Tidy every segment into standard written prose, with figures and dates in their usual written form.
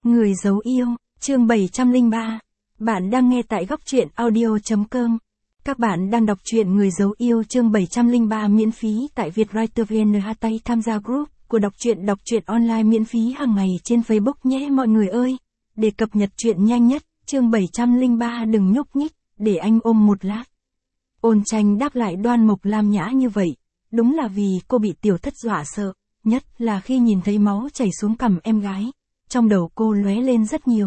Người giấu yêu, chương 703. Bạn đang nghe tại góc truyện audio.com. Các bạn đang đọc truyện Người giấu yêu chương 703 miễn phí tại Vietwriter VN. Tham gia group của đọc truyện online miễn phí hàng ngày trên Facebook nhé mọi người ơi. Để cập nhật truyện nhanh nhất, chương 703 đừng nhúc nhích, để anh ôm một lát. Ôn Tranh đáp lại Đoan Mộc Lam Nhã như vậy, đúng là vì cô bị Tiểu Thất dọa sợ, nhất là khi nhìn thấy máu chảy xuống cằm em gái. Trong đầu cô lóe lên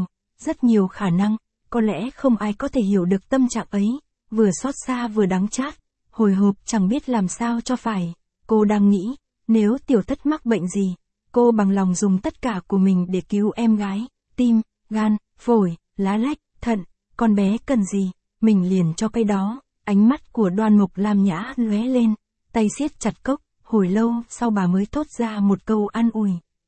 rất nhiều khả năng, có lẽ không ai có thể hiểu được tâm trạng ấy, vừa xót xa vừa đắng chát, hồi hộp chẳng biết làm sao cho phải. Cô đang nghĩ, nếu Tiểu Thất mắc bệnh gì, cô bằng lòng dùng tất cả của mình để cứu em gái, tim, gan, phổi, lá lách, thận, con bé cần gì, mình liền cho cái đó. Ánh mắt của Đoan Mộc Lam Nhã lóe lên, tay siết chặt cốc, hồi lâu sau bà mới thốt ra một câu an ủi.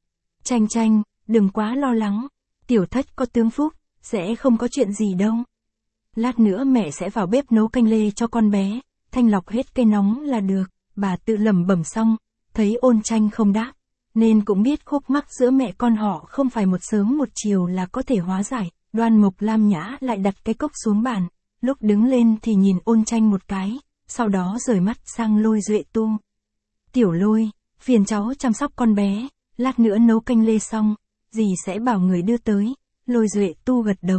Tranh, đừng quá lo lắng, Tiểu Thất có tướng phúc, sẽ không có chuyện gì đâu. Lát nữa mẹ sẽ vào bếp nấu canh lê cho con bé, thanh lọc hết cây nóng là được, bà tự lẩm bẩm xong, thấy Ôn Tranh không đáp, nên cũng biết khúc mắc giữa mẹ con họ không phải một sớm một chiều là có thể hóa giải. Đoan Mộc Lam Nhã lại đặt cái cốc xuống bàn, lúc đứng lên thì nhìn Ôn Tranh một cái, sau đó rời mắt sang Lôi Duệ Tu. Tiểu Lôi, phiền cháu chăm sóc con bé, lát nữa nấu canh lê xong, dì sẽ bảo người đưa tới. Lôi Duệ Tu gật đầu.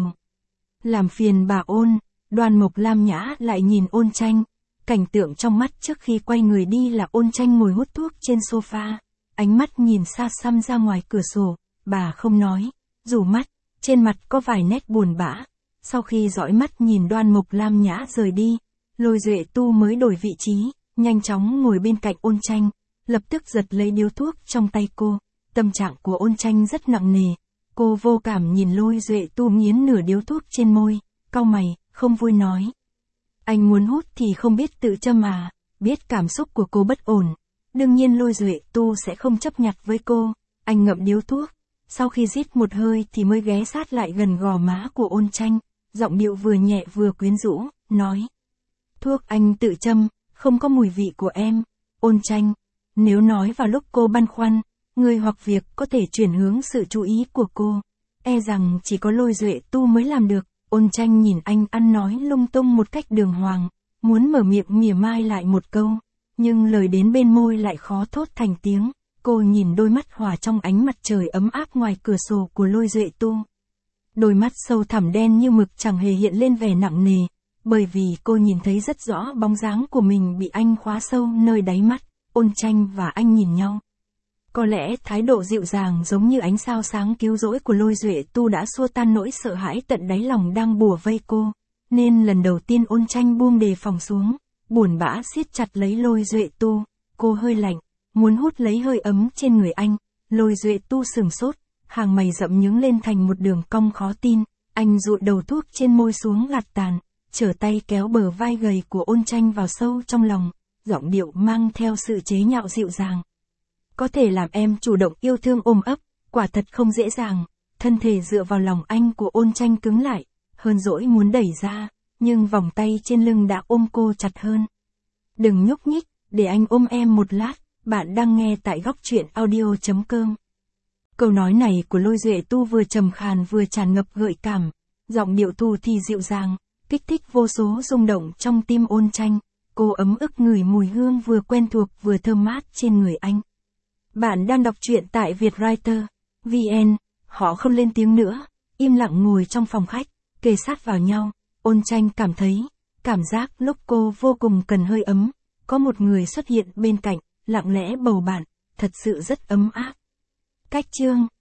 Làm phiền bà Ôn. Đoan Mộc Lam Nhã lại nhìn Ôn Tranh, cảnh tượng trong mắt trước khi quay người đi là Ôn Tranh ngồi hút thuốc trên sofa, ánh mắt nhìn xa xăm ra ngoài cửa sổ, bà không nói, rủ mắt, trên mặt có vài nét buồn bã. Sau khi dõi mắt nhìn Đoan Mộc Lam Nhã rời đi, Lôi Duệ Tu mới đổi vị trí, nhanh chóng ngồi bên cạnh Ôn Tranh, lập tức giật lấy điếu thuốc trong tay cô. Tâm trạng của Ôn Tranh rất nặng nề, cô vô cảm nhìn Lôi Duệ Tu nghiến nửa điếu thuốc trên môi, cau mày, không vui nói. Anh muốn hút thì không biết tự châm à, biết cảm xúc của cô bất ổn. Đương nhiên Lôi Duệ Tu sẽ không chấp nhặt với cô, anh ngậm điếu thuốc, sau khi rít một hơi thì mới ghé sát lại gần gò má của Ôn Tranh, giọng điệu vừa nhẹ vừa quyến rũ, nói. Thuốc anh tự châm, không có mùi vị của em. Ôn Tranh, nếu nói vào lúc cô băn khoăn, người hoặc việc có thể chuyển hướng sự chú ý của cô, e rằng chỉ có Lôi Duệ Tu mới làm được. Ôn Tranh nhìn anh ăn nói lung tung một cách đường hoàng, muốn mở miệng mỉa mai lại một câu, nhưng lời đến bên môi lại khó thốt thành tiếng. Cô nhìn đôi mắt hòa trong ánh mặt trời ấm áp ngoài cửa sổ của Lôi Duệ Tu. Đôi mắt sâu thẳm đen như mực chẳng hề hiện lên vẻ nặng nề, bởi vì cô nhìn thấy rất rõ bóng dáng của mình bị anh khóa sâu nơi đáy mắt. Ôn Tranh và anh nhìn nhau. Có lẽ thái độ dịu dàng giống như ánh sao sáng cứu rỗi của Lôi Duệ Tu đã xua tan nỗi sợ hãi tận đáy lòng đang bủa vây cô, nên lần đầu tiên Ôn Tranh buông đề phòng xuống, buồn bã siết chặt lấy Lôi Duệ Tu. Cô hơi lạnh, muốn hút lấy hơi ấm trên người anh. Lôi Duệ Tu sửng sốt, hàng mày rậm nhướng lên thành một đường cong khó tin. Anh dụi đầu thuốc trên môi xuống gạt tàn, trở tay kéo bờ vai gầy của Ôn Tranh vào sâu trong lòng, giọng điệu mang theo sự chế nhạo dịu dàng. Có thể làm em chủ động yêu thương ôm ấp, quả thật không dễ dàng. Thân thể dựa vào lòng anh của Ôn Tranh cứng lại, hơn dỗi muốn đẩy ra, nhưng vòng tay trên lưng đã ôm cô chặt hơn. Đừng nhúc nhích, để anh ôm em một lát. Bạn đang nghe tại góc truyện audio.com. Câu nói này của Lôi Duệ Tu vừa trầm khàn vừa tràn ngập gợi cảm, giọng điệu thu thì dịu dàng, kích thích vô số rung động trong tim Ôn Tranh. Cô ấm ức ngửi mùi hương vừa quen thuộc vừa thơm mát trên người anh. Bạn đang đọc truyện tại Vietwriter VN. Họ không lên tiếng nữa, im lặng ngồi trong phòng khách, kề sát vào nhau. Ôn Tranh cảm thấy, cảm giác lúc cô vô cùng cần hơi ấm, có một người xuất hiện bên cạnh, lặng lẽ bầu bạn, thật sự rất ấm áp. Cách chương